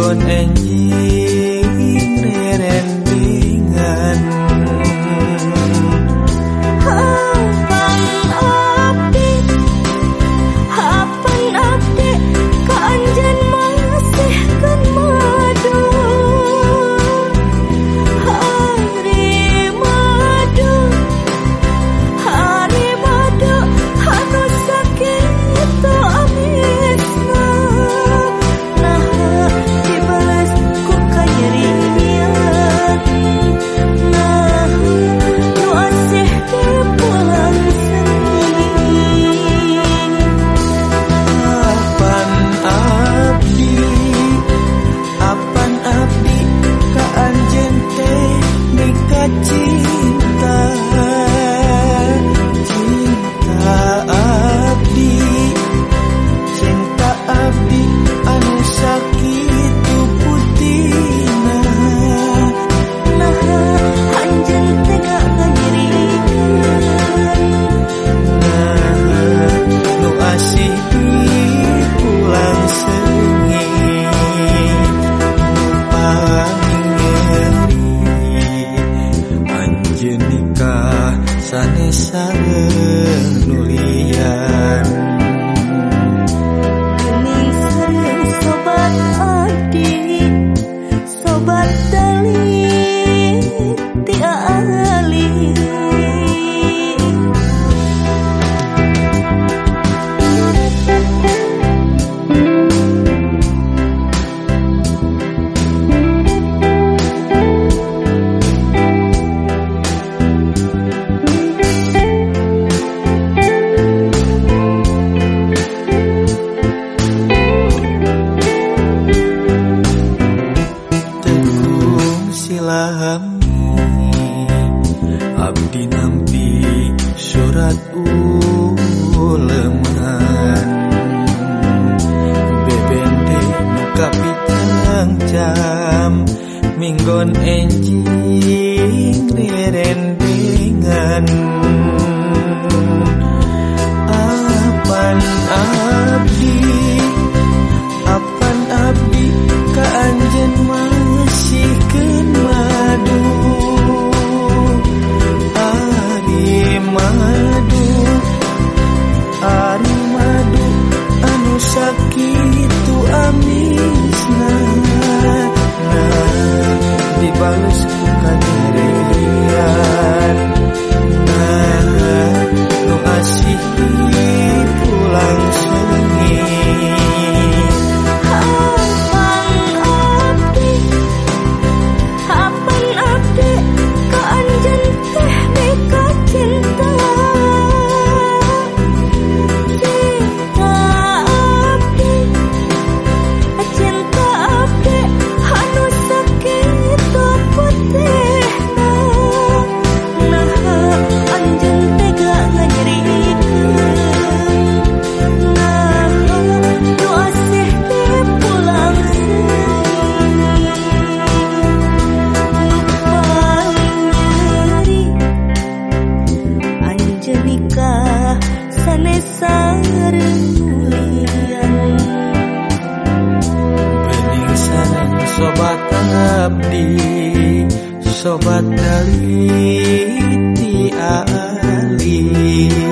minggon enjing rerendingan. Hapan abdi ka anjeun masih keun madu. Hari madu anu sakitu amisna. Nah dibalas ku kanyerian. Nah nu asih dipulang senging. Apan abdi ka anjeun teh mika cinta. Cinta abdi anu sakitu putina. Nah anjeun tega nganyerikeun. Nah nu asih dipulang senging. Anjeun nikah sanesa nulian. Geuning sareng sobat abdi, sobat dali ti ali. Abdi nampi surat uleman. Bebende nu kapitang jam minggon enjing rerendingan. Apan abdi ka anjeun masih keun madu. Ari madu anu sakitu amisna. Nah dibalus ku kanyerian. Nah nu asih dipulang senging. Hapan abdi ka anjeun teh mika cinta. Sobat abdi, sobat dali ti ali.